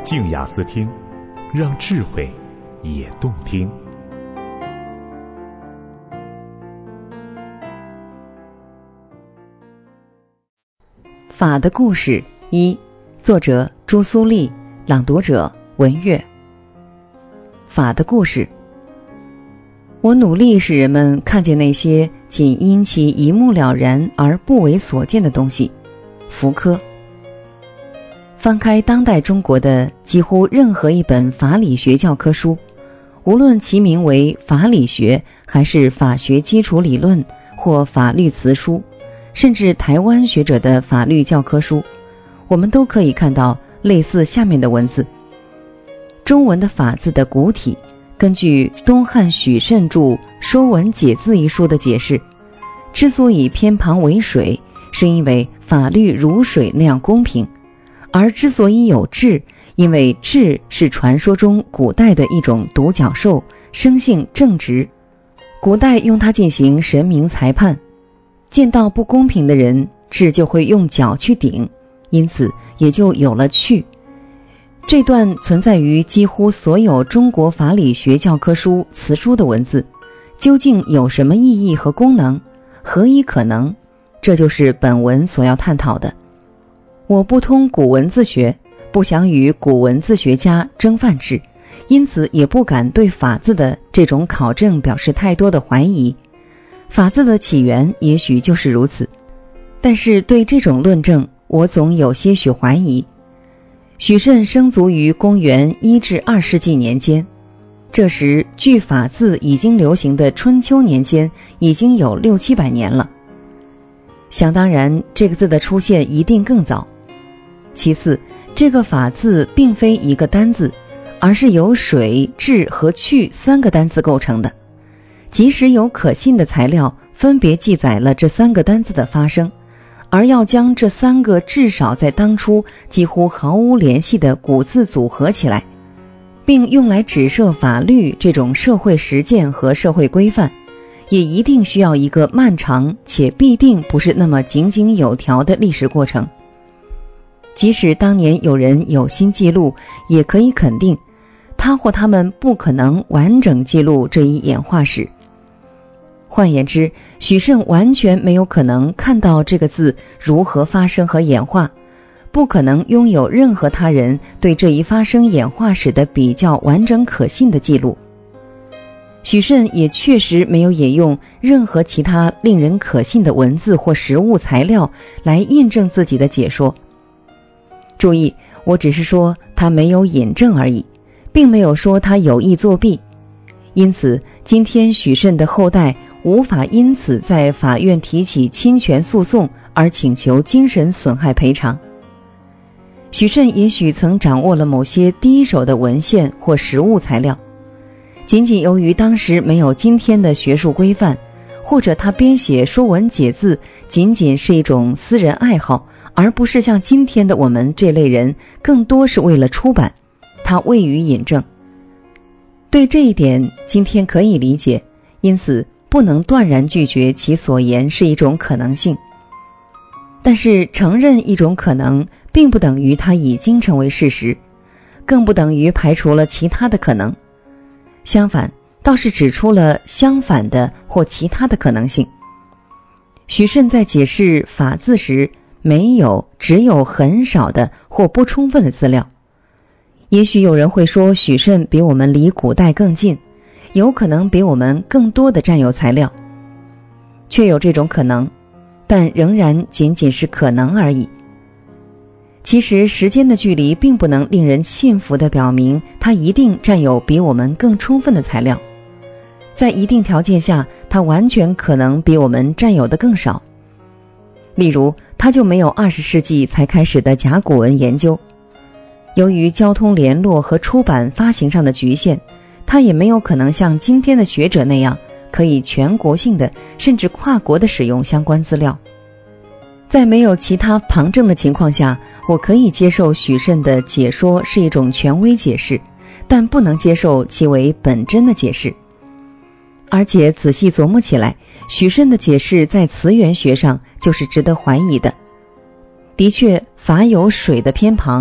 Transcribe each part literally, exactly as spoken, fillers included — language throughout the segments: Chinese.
静雅思听，让智慧也动听。 法的故事一，作者朱苏丽，朗读者文月。法的故事，我努力使人们看见那些仅因其一目了然而不为所见的东西。福柯。翻开当代中国的几乎任何一本法理学教科书，无论其名为法理学还是法学基础理论或法律词书，甚至台湾学者的法律教科书，我们都可以看到类似下面的文字。中文的法字的古体，根据东汉许慎著《说文解字》一书的解释，之所以偏旁为水，是因为法律如水那样公平，而之所以有治，因为治是传说中古代的一种独角兽，生性正直，古代用它进行神明裁判，见到不公平的人，治就会用脚去顶，因此也就有了去。这段存在于几乎所有中国法理学教科书词书的文字，究竟有什么意义和功能？何以可能？这就是本文所要探讨的。我不通古文字学，不想与古文字学家争范制，因此也不敢对法字的这种考证表示太多的怀疑。法字的起源也许就是如此，但是对这种论证，我总有些许怀疑。许慎生卒于公元一至二世纪年间，这时距法字已经流行的春秋年间已经有六七百年了。想当然，这个字的出现一定更早。其次，这个法字并非一个单字，而是由水、治和去三个单字构成的。即使有可信的材料分别记载了这三个单字的发生，而要将这三个至少在当初几乎毫无联系的古字组合起来，并用来指涉法律这种社会实践和社会规范，也一定需要一个漫长且必定不是那么井井有条的历史过程。即使当年有人有心记录，也可以肯定，他或他们不可能完整记录这一演化史。换言之，许慎完全没有可能看到这个字如何发生和演化，不可能拥有任何他人对这一发生演化史的比较完整可信的记录。许慎也确实没有引用任何其他令人可信的文字或实物材料来印证自己的解说。注意，我只是说他没有引证而已，并没有说他有意作弊。因此，今天许慎的后代无法因此在法院提起侵权诉讼而请求精神损害赔偿。许慎也许曾掌握了某些第一手的文献或实物材料，仅仅由于当时没有今天的学术规范，或者他编写《说文解字》仅仅是一种私人爱好，而不是像今天的我们这类人更多是为了出版，他未予引证。对这一点今天可以理解，因此不能断然拒绝其所言是一种可能性。但是承认一种可能并不等于它已经成为事实，更不等于排除了其他的可能，相反，倒是指出了相反的或其他的可能性。许慎在解释法字时，没有只有很少的或不充分的资料。也许有人会说，许慎比我们离古代更近，有可能比我们更多的占有材料。确有这种可能，但仍然仅仅是可能而已。其实时间的距离并不能令人信服地表明他一定占有比我们更充分的材料，在一定条件下，他完全可能比我们占有的更少。例如，他就没有二十世纪才开始的甲骨文研究，由于交通联络和出版发行上的局限，他也没有可能像今天的学者那样可以全国性的甚至跨国的使用相关资料。在没有其他旁证的情况下，我可以接受许慎的解说是一种权威解释，但不能接受其为本真的解释。而且仔细琢磨起来，许慎的解释在词源学上就是值得怀疑的。的确，法有水的偏旁，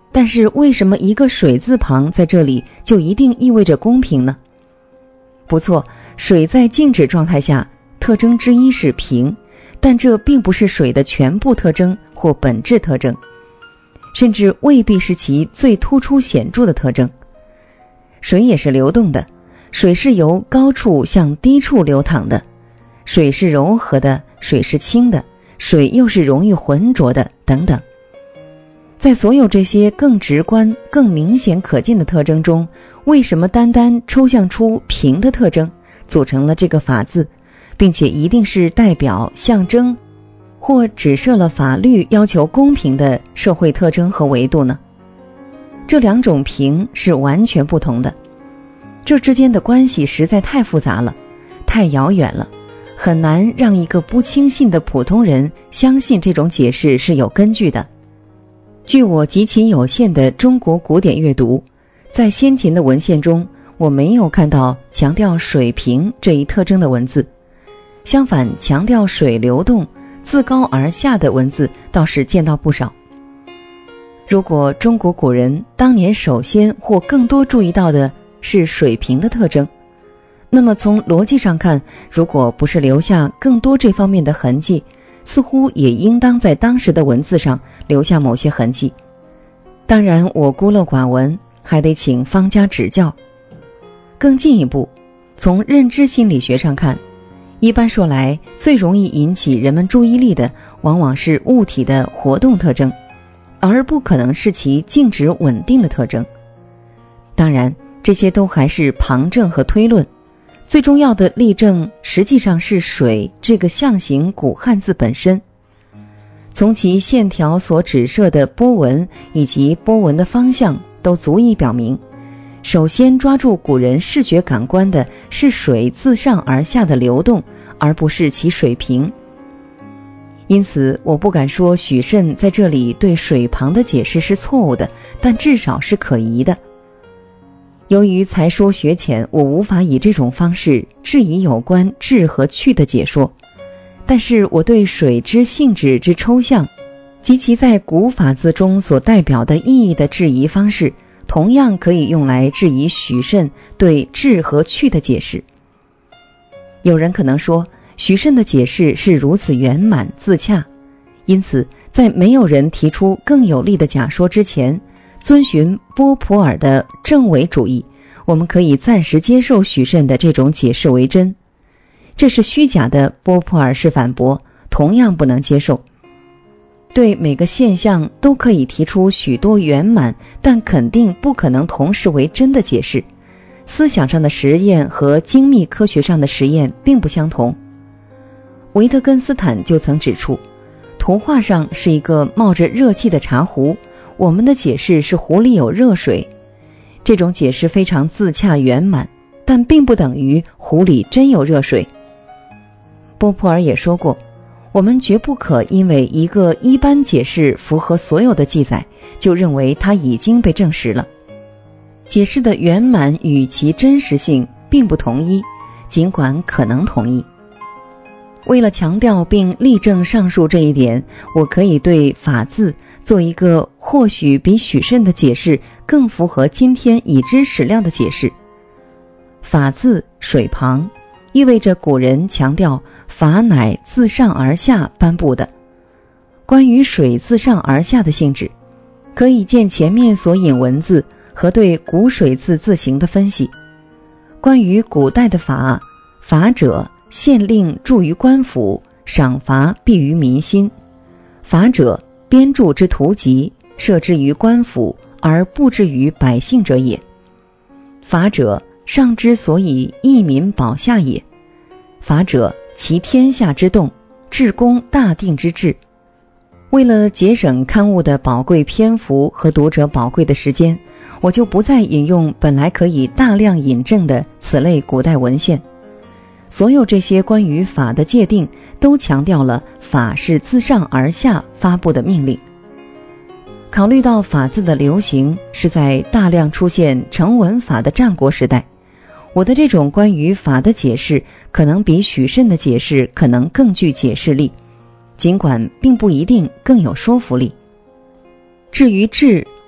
但是为什么一个水字旁在这里就一定意味着公平呢？不错，水在静止状态下特征之一是平，但这并不是水的全部特征或本质特征，甚至未必是其最突出显著的特征。水也是流动的，水是由高处向低处流淌的，水是柔和的，水是轻的，水又是容易浑浊的，等等。在所有这些更直观、更明显可见的特征中，为什么单单抽象出平的特征，组成了这个法字，并且一定是代表、象征或指涉了法律要求公平的社会特征和维度呢？这两种平是完全不同的，这之间的关系实在太复杂了，太遥远了，很难让一个不轻信的普通人相信这种解释是有根据的。据我极其有限的中国古典阅读，在先秦的文献中，我没有看到强调水平这一特征的文字，相反，强调水流动、自高而下的文字倒是见到不少。如果中国古人当年首先或更多注意到的是水平的特征，那么从逻辑上看，如果不是留下更多这方面的痕迹，似乎也应当在当时的文字上留下某些痕迹。当然我孤陋寡闻，还得请方家指教。更进一步，从认知心理学上看，一般说来，最容易引起人们注意力的往往是物体的活动特征，而不可能是其静止稳定的特征。当然，这些都还是旁证和推论，最重要的例证实际上是水这个象形古汉字本身。从其线条所指涉的波纹以及波纹的方向都足以表明，首先抓住古人视觉感官的是水自上而下的流动，而不是其水平。因此我不敢说许慎在这里对水旁的解释是错误的，但至少是可疑的。由于才疏学浅，我无法以这种方式质疑有关质和趣的解说，但是我对水之性质之抽象及其在古法字中所代表的意义的质疑方式，同样可以用来质疑许慎对质和趣的解释。有人可能说，许慎的解释是如此圆满自洽，因此在没有人提出更有力的假说之前，遵循波普尔的正伪主义，我们可以暂时接受许慎的这种解释为真。这是虚假的波普尔式反驳，同样不能接受。对每个现象都可以提出许多圆满但肯定不可能同时为真的解释，思想上的实验和精密科学上的实验并不相同。维特根斯坦就曾指出，图画上是一个冒着热气的茶壶，我们的解释是壶里有热水。这种解释非常自洽圆满，但并不等于壶里真有热水。波普尔也说过，我们绝不可因为一个一般解释符合所有的记载，就认为它已经被证实了。解释的圆满与其真实性并不同一，尽管可能同一。为了强调并例证上述这一点，我可以对法字做一个或许比许慎的解释更符合今天已知史料的解释。法字水旁意味着古人强调法乃自上而下颁布的。关于水自上而下的性质，可以见前面所引文字和对古水字字形的分析。关于古代的法，法者县令著于官府，赏罚必于民心。法者编著之图籍，设之于官府而布置于百姓者也。法者上之所以益民保下也。法者其天下之动，治公大定之治。为了节省刊物的宝贵篇幅和读者宝贵的时间，我就不再引用本来可以大量引证的此类古代文献。所有这些关于法的界定都强调了法是自上而下发布的命令。考虑到法字的流行是在大量出现成文法的战国时代，我的这种关于法的解释可能比许慎的解释可能更具解释力，尽管并不一定更有说服力。至于质，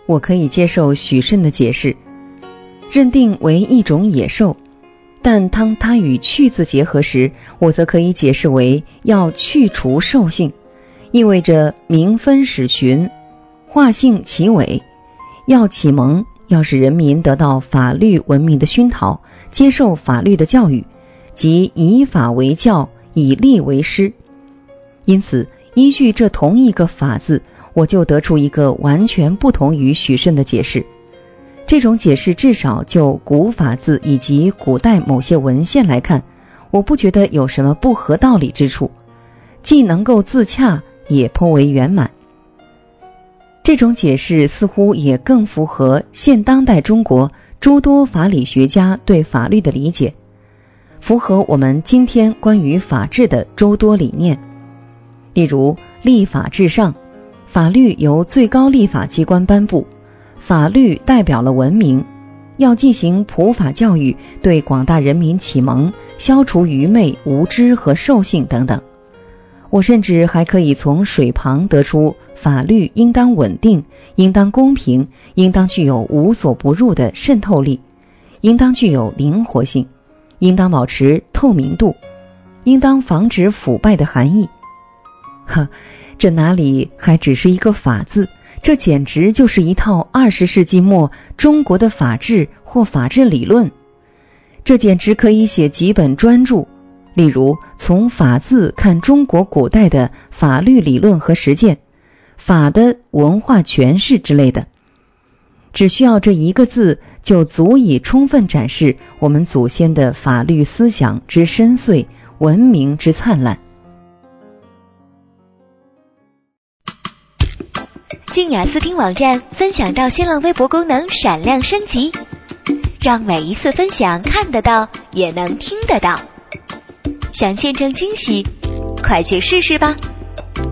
我可以接受许慎的解释，认定为一种野兽，但当它与去字结合时，我则可以解释为要去除兽性，意味着明分始寻，化性其伪，要启蒙，要使人民得到法律文明的熏陶，接受法律的教育，即以法为教，以利为师。因此依据这同一个法字，我就得出一个完全不同于许慎的解释。这种解释至少就古法字以及古代某些文献来看，我不觉得有什么不合道理之处，既能够自洽，也颇为圆满。这种解释似乎也更符合现当代中国诸多法理学家对法律的理解，符合我们今天关于法治的诸多理念。例如立法至上，法律由最高立法机关颁布，法律代表了文明，要进行普法教育，对广大人民启蒙，消除愚昧、无知和兽性等等。我甚至还可以从水旁得出法律应当稳定，应当公平，应当具有无所不入的渗透力，应当具有灵活性，应当保持透明度，应当防止腐败的含义。呵，这哪里还只是一个法字，这简直就是一套二十世纪末中国的法治或法治理论。这简直可以写几本专著，例如从法字看中国古代的法律理论和实践，法的文化诠释之类的。只需要这一个字，就足以充分展示我们祖先的法律思想之深邃，文明之灿烂。 静雅思听网站分享到新浪微博功能闪亮升级，让每一次分享看得到，也能听得到。想见证惊喜，快去试试吧。